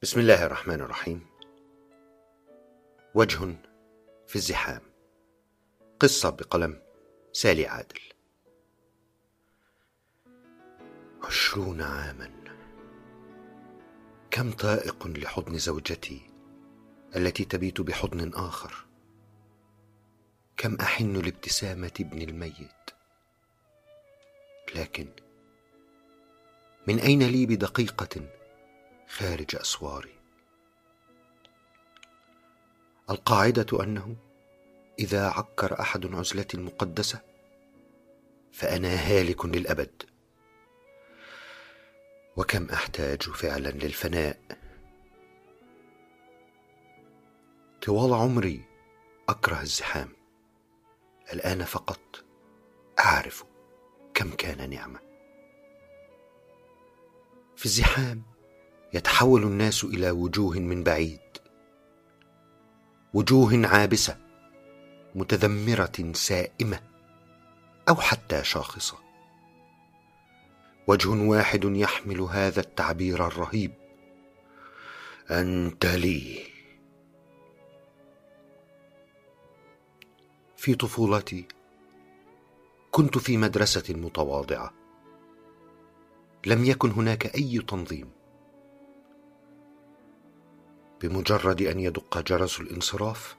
بسم الله الرحمن الرحيم. وجه في الزحام. قصة بقلم سالي عادل. 20 عاما، كم طائق لحضن زوجتي التي تبيت بحضن آخر، كم أحن لابتسامة ابن الميت، لكن من أين لي بدقيقة خارج أسواري؟ القاعدة أنه إذا عكر أحد عزلتي المقدسة فأنا هالك للأبد، وكم أحتاج فعلا للفناء. طوال عمري أكره الزحام، الآن فقط أعرف كم كان نعمة. في الزحام يتحول الناس إلى وجوه من بعيد، وجوه عابسة متذمرة سائمة أو حتى شاخصة. وجه واحد يحمل هذا التعبير الرهيب: أنت لي. في طفولتي كنت في مدرسة متواضعة، لم يكن هناك أي تنظيم. بمجرد أن يدق جرس الانصراف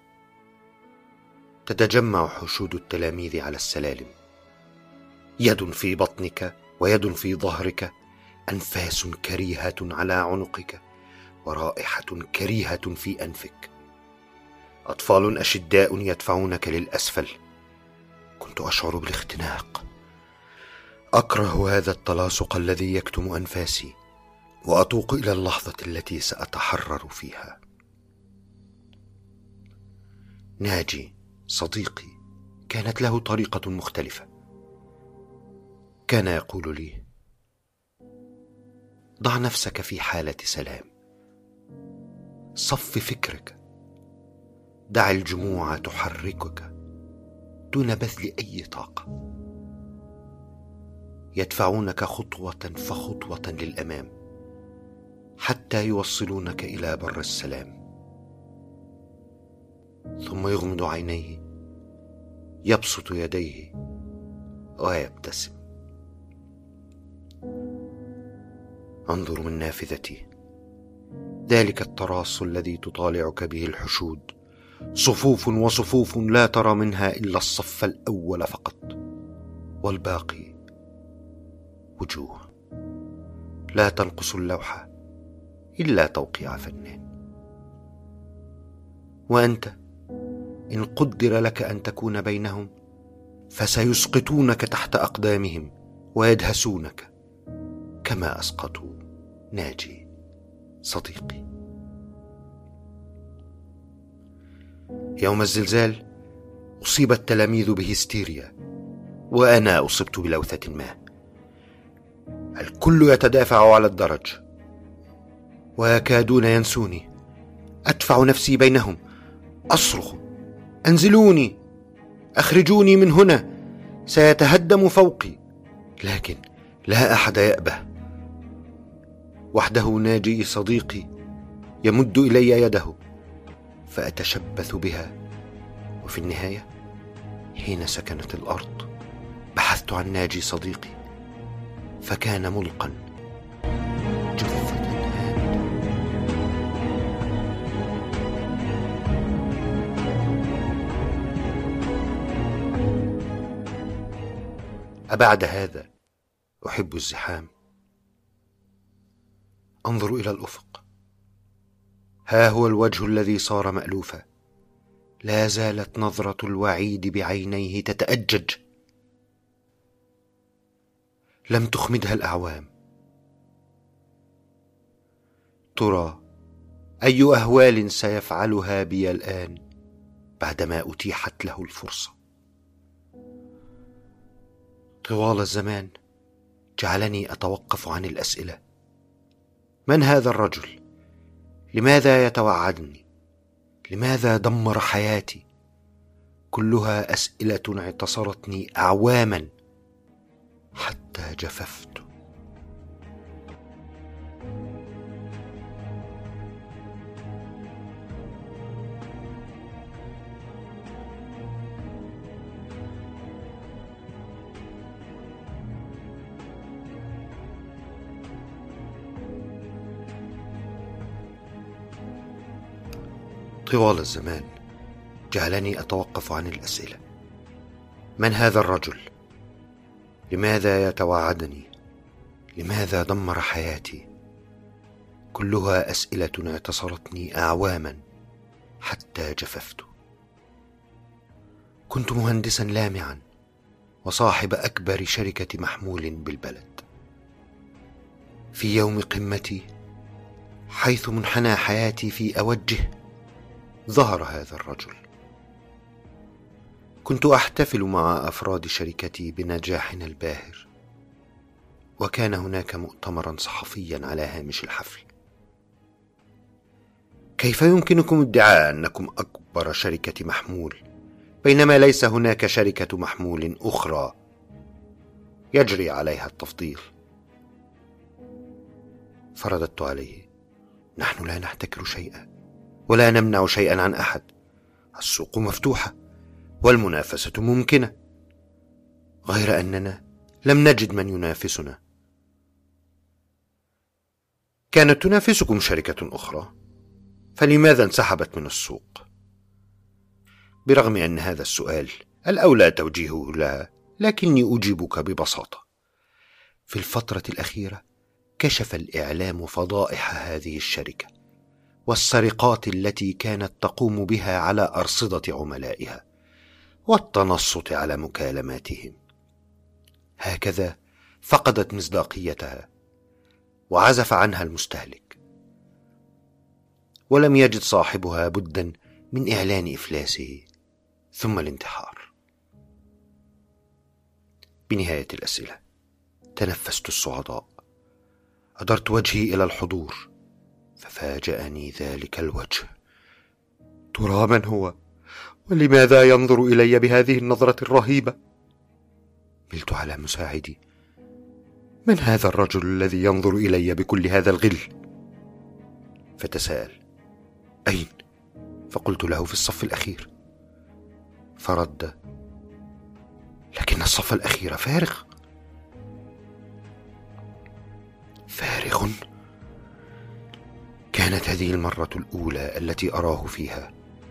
تتجمع حشود التلاميذ على السلالم، يد في بطنك ويد في ظهرك، أنفاس كريهة على عنقك ورائحة كريهة في أنفك، أطفال أشداء يدفعونك للأسفل. كنت أشعر بالاختناق، أكره هذا التلاصق الذي يكتم أنفاسي، وأتوق إلى اللحظة التي سأتحرر فيها. ناجي صديقي كانت له طريقة مختلفة. كان يقول لي: ضع نفسك في حالة سلام، صف فكرك، دع الجموع تحركك دون بذل أي طاقة. يدفعونك خطوة فخطوة للأمام حتى يوصلونك إلى بر السلام. ثم يغمض عينيه، يبسط يديه ويبتسم. انظر من نافذتي، ذلك التراص الذي تطالعك به الحشود، صفوف وصفوف لا ترى منها إلا الصف الأول فقط، والباقي وجوه لا تنقص اللوحة إلا توقيع فنان. وأنت إن قدر لك أن تكون بينهم فسيسقطونك تحت أقدامهم ويدهسونك كما أسقطوا ناجي صديقي. يوم الزلزال أصيب التلاميذ بهستيريا، وأنا أصبت بلوثة ما. الكل يتدافع على الدرج ويكادون ينسوني. أدفع نفسي بينهم، أصرخ: أنزلوني، أخرجوني من هنا، سيتهدم فوقي. لكن لا أحد يأبه. وحده ناجي صديقي يمد إلي يده، فأتشبث بها. وفي النهاية حين سكنت الأرض بحثت عن ناجي صديقي، فكان ملقا جثة هامدة. أبعد هذا أحب الزحام؟ أنظر إلى الأفق، ها هو الوجه الذي صار مألوفا. لا زالت نظرة الوعيد بعينيه تتأجج، لم تخمدها الأعوام. ترى أي أهوال سيفعلها بي الآن بعدما أتيحت له الفرصة؟ طوال الزمان جعلني أتوقف عن الأسئلة: من هذا الرجل؟ لماذا يتوعدني؟ لماذا دمر حياتي؟ كلها أسئلة اعتصرتني أعواما حتى جففت. طوال الزمان جعلني أتوقف عن الأسئلة: من هذا الرجل؟ لماذا يتوعدني؟ لماذا دمر حياتي؟ كلها أسئلة اعتصرتني أعواما حتى جففت. كنت مهندسا لامعا وصاحب أكبر شركة محمول بالبلد. في يوم قمتي، حيث منحنى حياتي في أوجه، ظهر هذا الرجل. كنت أحتفل مع أفراد شركتي بنجاحنا الباهر، وكان هناك مؤتمرا صحفيا على هامش الحفل. كيف يمكنكم ادعاء أنكم أكبر شركة محمول بينما ليس هناك شركة محمول أخرى يجري عليها التفضيل؟ فرددت عليه: نحن لا نحتكر شيئا ولا نمنع شيئا عن أحد. السوق مفتوحة والمنافسة ممكنة، غير أننا لم نجد من ينافسنا. كانت تنافسكم شركة أخرى، فلماذا انسحبت من السوق؟ برغم أن هذا السؤال الأولى توجيهه لها، لكني أجيبك ببساطة. في الفترة الأخيرة كشف الإعلام فضائح هذه الشركة والسرقات التي كانت تقوم بها على أرصدة عملائها والتنصت على مكالماتهم. هكذا فقدت مصداقيتها وعزف عنها المستهلك، ولم يجد صاحبها بدا من إعلان إفلاسه ثم الانتحار. بنهاية الأسئلة تنفست الصعداء، أدرت وجهي إلى الحضور، ففاجأني ذلك الوجه. ترى من هو؟ ولماذا ينظر إلي بهذه النظرة الرهيبة؟ ملت على مساعدي: من هذا الرجل الذي ينظر إلي بكل هذا الغل؟ فتساءل: أين؟ فقلت له: في الصف الأخير. فرد: لكن الصف الأخير فارغ. فارغ؟ كانت هذه المرة الأولى التي أراه فيها،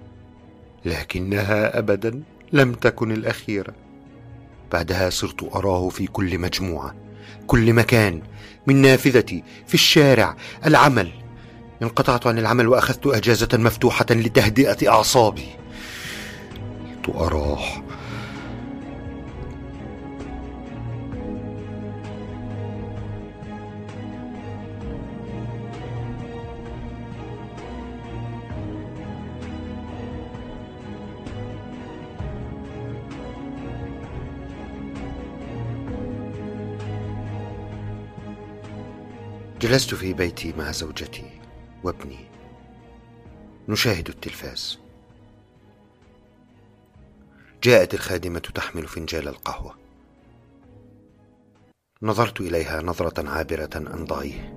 لكنها أبدا لم تكن الأخيرة. بعدها صرت أراه في كل مجموعة، كل مكان، من نافذتي، في الشارع، العمل. انقطعت عن العمل وأخذت أجازة مفتوحة لتهدئة أعصابي. كنت أراه. جلست في بيتي مع زوجتي وابني نشاهد التلفاز. جاءت الخادمة تحمل فنجال القهوة. نظرت إليها نظرة عابرة أن ضعيه،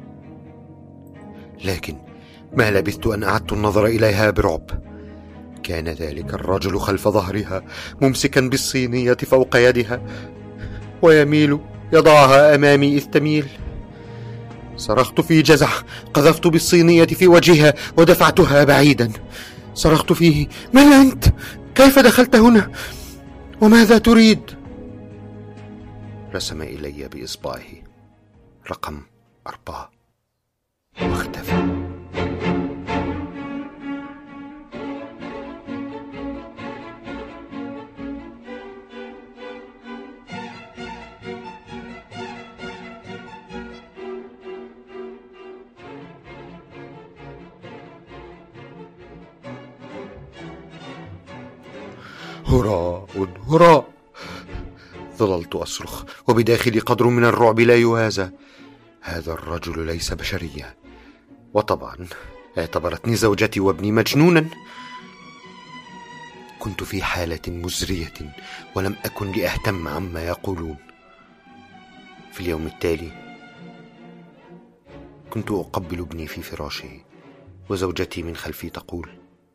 لكن ما لبثت أن أعدت النظر إليها برعب. كان ذلك الرجل خلف ظهرها ممسكا بالصينية فوق يدها ويميل يضعها أمامي إذ تميل. صرخت في جزع، قذفت بالصينية في وجهها ودفعتها بعيدا. صرخت فيه: من أنت؟ كيف دخلت هنا؟ وماذا تريد؟ رسم إلي بإصبعه رقم 4 واختفى. هراء هراء! ظللت أصرخ وبداخلي قدر من الرعب لا يوازى. هذا الرجل ليس بشريا، وطبعا اعتبرتني زوجتي وابني مجنونا. كنت في حالة مزرية ولم أكن لأهتم عما يقولون. في اليوم التالي كنت أقبل ابني في فراشه وزوجتي من خلفي تقول: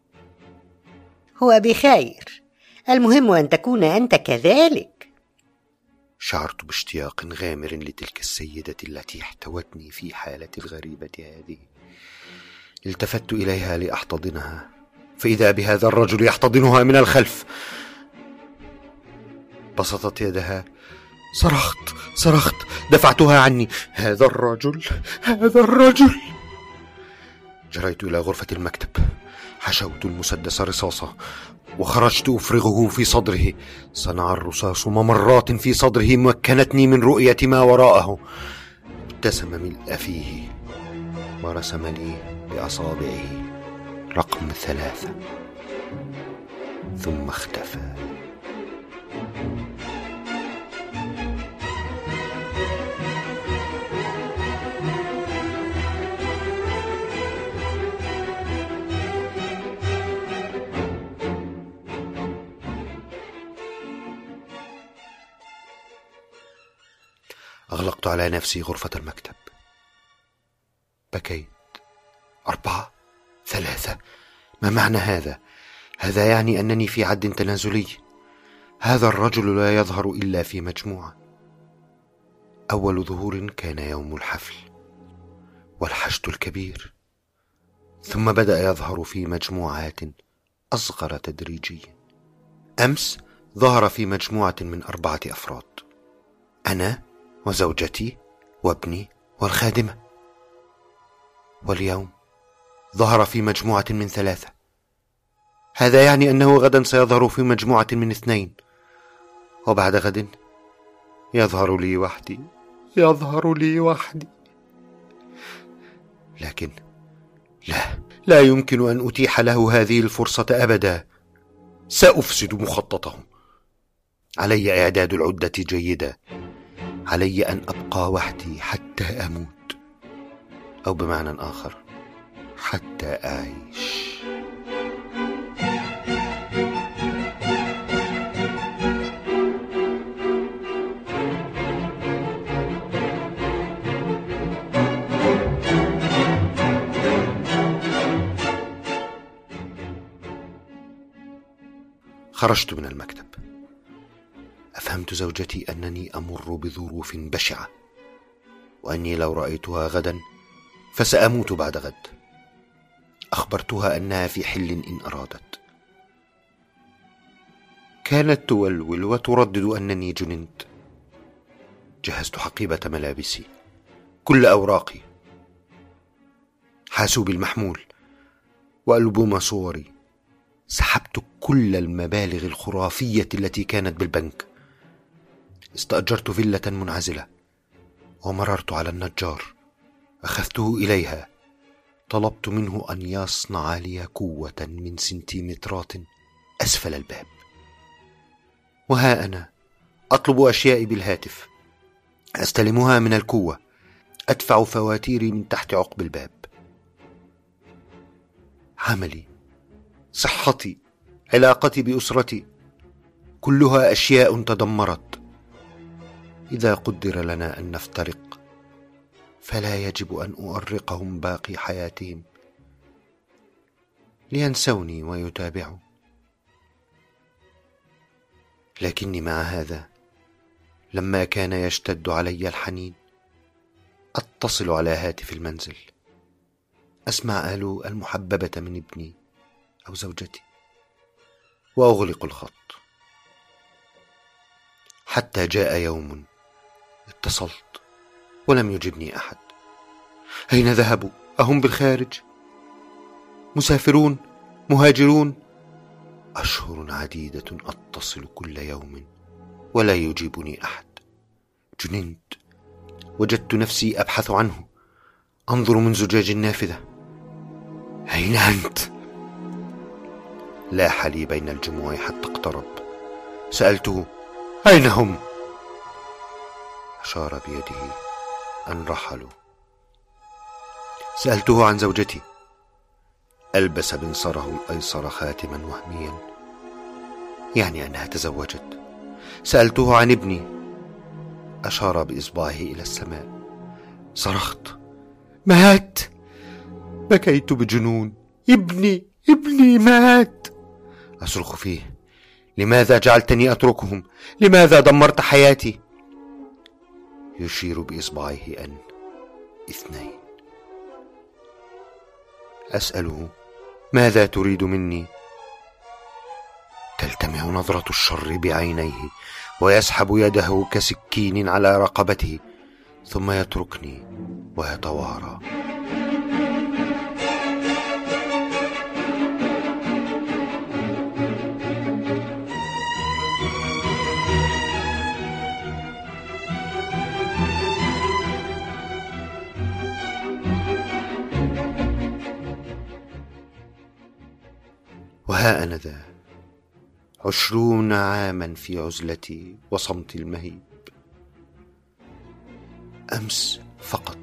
هو بخير، المهم أن تكون أنت كذلك. شعرت باشتياق غامر لتلك السيدة التي احتوتني في حالة الغريبة هذه. التفت إليها لأحتضنها فإذا بهذا الرجل يحتضنها من الخلف. بسطت يدها. صرخت دفعتها عني. هذا الرجل. جريت إلى غرفة المكتب، حشوت المسدس رصاصة وخرجت أفرغه في صدره. صنع الرصاص ممرات في صدره مكنتني من رؤية ما وراءه. ابتسم ملء فيه ورسم لي بأصابعه رقم 3 ثم اختفى. أغلقت على نفسي غرفة المكتب. بكيت. 4 3. ما معنى هذا؟ هذا يعني أنني في عد تنازلي. هذا الرجل لا يظهر إلا في مجموعة. أول ظهور كان يوم الحفل والحشد الكبير، ثم بدأ يظهر في مجموعات أصغر تدريجيا. أمس ظهر في مجموعة من 4 أفراد، أنا وزوجتي وابني والخادمة. واليوم ظهر في مجموعة من 3. هذا يعني أنه غدا سيظهر في مجموعة من 2، وبعد غد يظهر لي وحدي. لكن لا يمكن أن أتيح له هذه الفرصة أبدا. سأفسد مخططه. علي إعداد العدة جيدة. علي أن أبقى وحدي حتى أموت، أو بمعنى آخر حتى أعيش. خرجت من المكتب. أفهمت زوجتي أنني أمر بظروف بشعة، وأني لو رأيتها غدا فسأموت بعد غد. أخبرتها أنها في حل إن أرادت. كانت تولول وتردد أنني جننت. جهزت حقيبة ملابسي، كل أوراقي، حاسوبي المحمول، وألبوم صوري. سحبت كل المبالغ الخرافية التي كانت بالبنك. استأجرت فيلة منعزلة ومررت على النجار. أخذته إليها. طلبت منه أن يصنع لي كوة من سنتيمترات أسفل الباب. وها أنا أطلب أشيائي بالهاتف، أستلمها من الكوة، أدفع فواتيري من تحت عقب الباب. عملي، صحتي، علاقتي بأسرتي، كلها أشياء تدمرت. إذا قدر لنا أن نفترق فلا يجب أن أؤرقهم باقي حياتهم لينسوني ويتابعوا. لكني مع هذا لما كان يشتد علي الحنين أتصل على هاتف المنزل، أسمع ألو المحببة من ابني أو زوجتي، وأغلق الخط. حتى جاء يوم اتصلت ولم يجبني أحد. أين ذهبوا؟ أهم بالخارج؟ مسافرون؟ مهاجرون؟ أشهر عديدة أتصل كل يوم ولا يجيبني أحد. جننت. وجدت نفسي أبحث عنه، أنظر من زجاج النافذة. أين أنت؟ لاح لي بين الجموع حتى اقترب. سألته: أين هم؟ أشار بيده أن رحلوا. سألته عن زوجتي. ألبس بنصره الأيسر خاتما وهميا، يعني أنها تزوجت. سألته عن ابني. أشار بإصبعه إلى السماء. صرخت: مات! بكيت بجنون. ابني مات! أصرخ فيه: لماذا جعلتني أتركهم؟ لماذا دمرت حياتي؟ يشير بإصبعه أن 2. أسأله: ماذا تريد مني؟ تلتمع نظرة الشر بعينيه ويسحب يده كسكين على رقبته، ثم يتركني ويتوارى. وها أنا ذا 20 عاما في عزلتي وصمتي المهيب. أمس فقط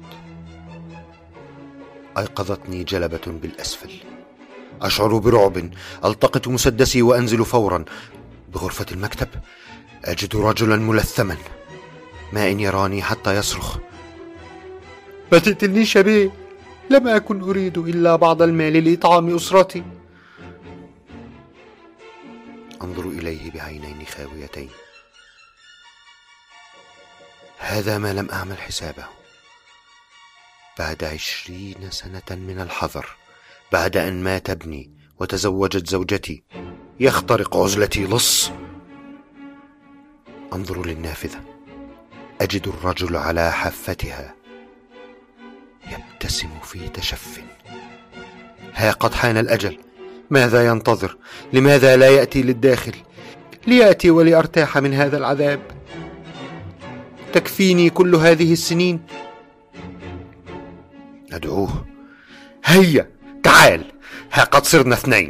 أيقظتني جلبة بالأسفل. أشعر برعب، ألتقط مسدسي وأنزل فورا. بغرفة المكتب أجد رجلا ملثما، ما إن يراني حتى يصرخ: ما تقتلنيش يا بيه، لم أكن أريد إلا بعض المال لإطعام أسرتي. أنظر إليه بعينين خاويتين. هذا ما لم أعمل حسابه. بعد 20 سنة من الحذر، بعد أن مات ابني وتزوجت زوجتي، يخترق عزلتي لص. أنظر للنافذة، أجد الرجل على حافتها يبتسم في تشف. ها قد حان الأجل. ماذا ينتظر؟ لماذا لا يأتي للداخل؟ ليأتي ولأرتاح من هذا العذاب. تكفيني كل هذه السنين. أدعوه: هيا تعال، ها قد صرنا 2.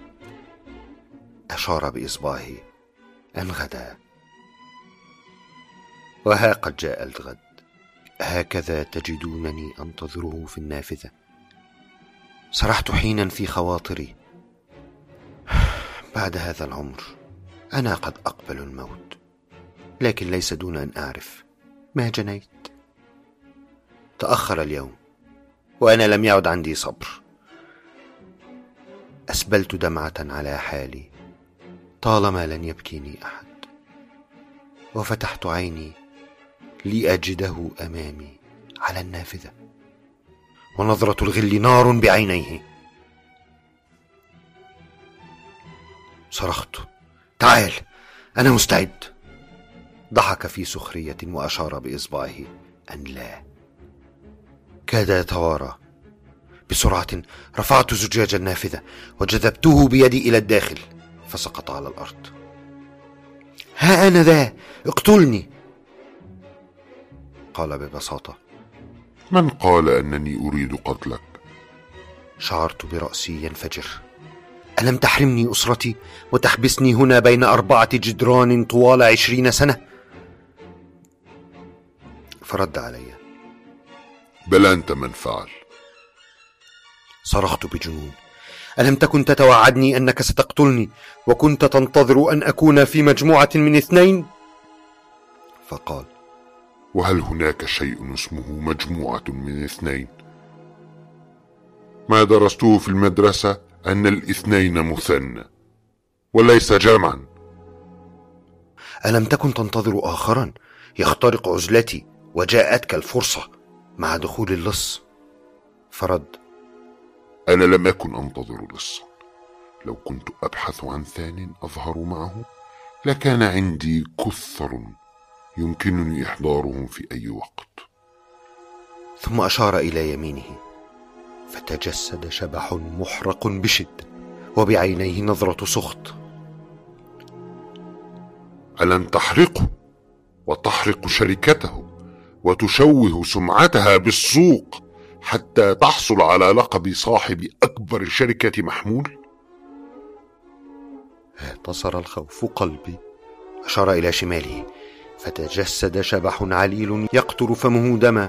أشار بإصبعه أن غدا. وها قد جاء الغد. هكذا تجدونني أنتظره في النافذة. سرحت حينا في خواطري: بعد هذا العمر أنا قد أقبل الموت، لكن ليس دون أن أعرف ما جنيت. تأخر اليوم وأنا لم يعد عندي صبر. أسبلت دمعة على حالي طالما لن يبكيني أحد، وفتحت عيني لأجده أمامي على النافذة، ونظرة الغل نار بعينيه. صرخت: تعال، أنا مستعد. ضحك في سخرية وأشار بإصبعه أن لا. كاد يتوارى. بسرعة رفعت زجاج النافذة وجذبته بيدي إلى الداخل، فسقط على الأرض. ها أنا ذا، اقتلني، قال ببساطة. من قال أنني أريد قتلك؟ شعرت برأسي ينفجر. ألم تحرمني أسرتي وتحبسني هنا بين 4 جدران طوال 20 سنة؟ فرد علي: بل أنت من فعل. صرخت بجنون: ألم تكن تتوعدني أنك ستقتلني وكنت تنتظر أن أكون في مجموعة من 2؟ فقال: وهل هناك شيء اسمه مجموعة من 2؟ ما درسته في المدرسة أن 2 مثنى وليس جمعا. ألم تكن تنتظر آخرا يخترق عزلتي وجاءتك الفرصة مع دخول اللص؟ فرد: أنا لم أكن أنتظر لصا. لو كنت أبحث عن 2 أظهر معه لكان عندي كثر يمكنني إحضارهم في أي وقت. ثم أشار إلى يمينه، فتجسد شبح محرق بشدة وبعينيه نظرة سخط. ألن تحرقه وتحرق شركته وتشوه سمعتها بالسوق حتى تحصل على لقب صاحب أكبر شركة محمول؟ اعتصر الخوف قلبي. أشار إلى شماله، فتجسد شبح عليل يقطر فمه دما.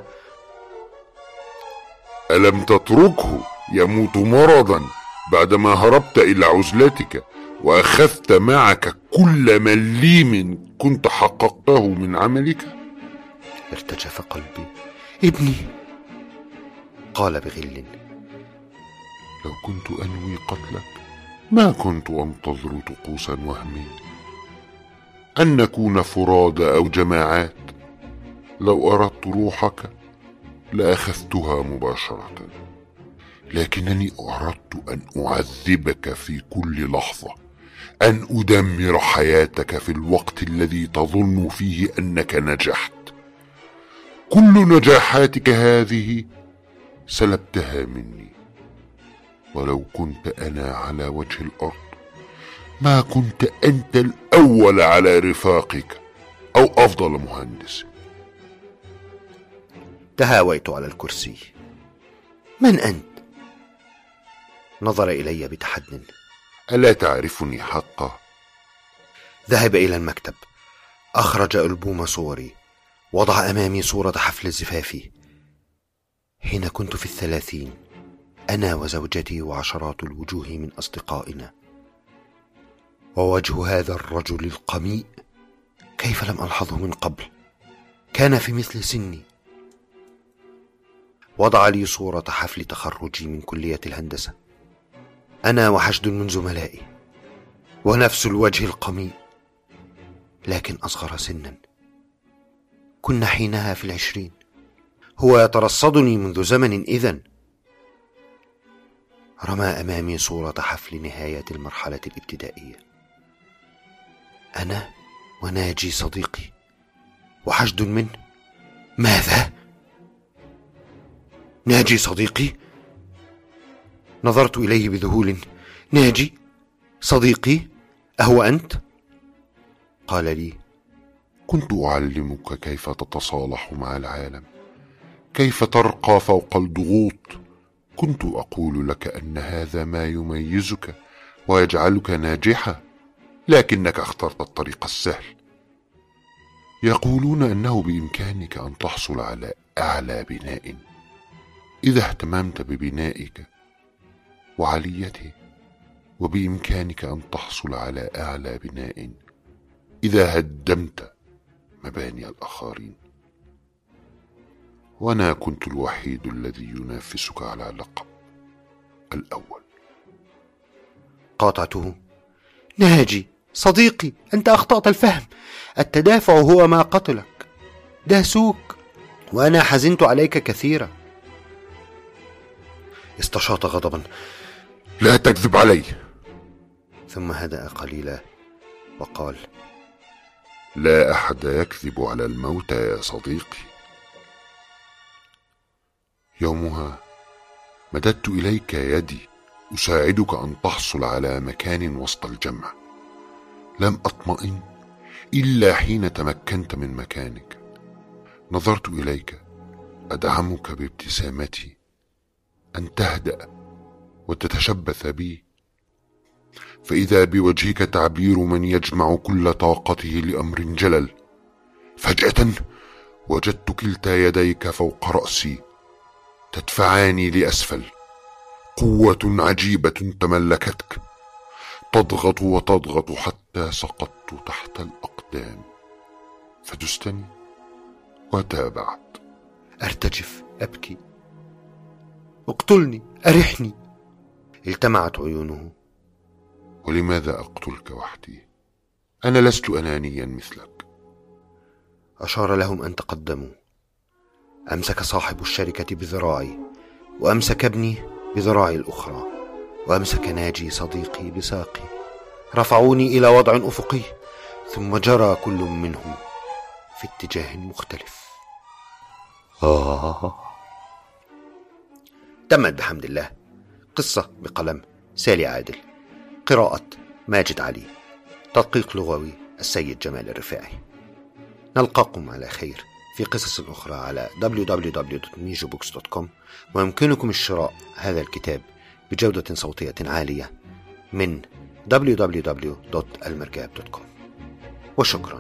ألم تتركه يموت مرضا بعدما هربت إلى عزلتك وأخذت معك كل مليم كنت حققته من عملك؟ ارتجف قلبي. ابني، قال بغل. لو كنت أنوي قتلك ما كنت أنتظر طقوسا وهمية، أن نكون فرادى أو جماعات. لو أردت روحك لأخذتها مباشرة، لكنني أردت أن أعذبك في كل لحظة، أن أدمر حياتك في الوقت الذي تظن فيه أنك نجحت. كل نجاحاتك هذه سلبتها مني، ولو كنت أنا على وجه الأرض ما كنت أنت الأول على رفاقك أو أفضل مهندس. تهاويت على الكرسي. من أنت؟ نظر إلي بتحد. ألا تعرفني حقا؟ ذهب إلى المكتب، أخرج ألبوم صوري، وضع أمامي صورة حفل زفافي حين كنت في 30، أنا وزوجتي وعشرات الوجوه من أصدقائنا. ووجه هذا الرجل القميء كيف لم ألحظه من قبل؟ كان في مثل سني. وضع لي صورة حفل تخرجي من كلية الهندسة، أنا وحشد من زملائي، ونفس الوجه القميء لكن أصغر سنا. كنا حينها في 20. هو يترصدني منذ زمن إذن. رمى أمامي صورة حفل نهاية المرحلة الابتدائية، أنا وناجي صديقي وحشد منه. ماذا؟ ناجي صديقي؟ نظرت إليه بذهول. ناجي صديقي أهو أنت؟ قال لي: كنت أعلمك كيف تتصالح مع العالم، كيف ترقى فوق الضغوط. كنت أقول لك أن هذا ما يميزك ويجعلك ناجحا، لكنك اخترت الطريق السهل. يقولون أنه بإمكانك أن تحصل على أعلى بناء إذا اهتممت ببنائك وعليته، وبإمكانك أن تحصل على أعلى بناء إذا هدمت مباني الآخرين. وأنا كنت الوحيد الذي ينافسك على لقب الأول. قاطعته: ناجي صديقي، أنت أخطأت الفهم. التدافع هو ما قتلك. داسوك وأنا حزنت عليك كثيرا. استشاط غضبا: لا تكذب علي. ثم هدأ قليلا وقال: لا أحد يكذب على الموتى يا صديقي. يومها مددت إليك يدي أساعدك أن تحصل على مكان وسط الجمع. لم أطمئن إلا حين تمكنت من مكانك. نظرت إليك أدعمك بابتسامتي أن تهدأ وتتشبث بي، فإذا بوجهك تعبير من يجمع كل طاقته لأمر جلل. فجأة وجدت كلتا يديك فوق رأسي تدفعاني لأسفل. قوة عجيبة تملكتك، تضغط وتضغط حتى سقطت تحت الأقدام، فدستني وتابعت. أرتجف، أبكي. اقتلني، أرحني. التمعت عيونه. ولماذا أقتلك وحدي؟ أنا لست أنانيا مثلك. أشار لهم أن تقدموا. أمسك صاحب الشركة بذراعي، وأمسك ابني بذراعي الأخرى، وأمسك ناجي صديقي بساقي. رفعوني إلى وضع أفقي، ثم جرى كل منهم في اتجاه مختلف. تمت بحمد الله. قصة بقلم سالي عادل، قراءة ماجد علي، تدقيق لغوي السيد جمال الرفاعي. نلقاكم على خير في قصص أخرى على www.mijobooks.com، ويمكنكم الشراء هذا الكتاب بجودة صوتية عالية من www.almergab.com. وشكرا.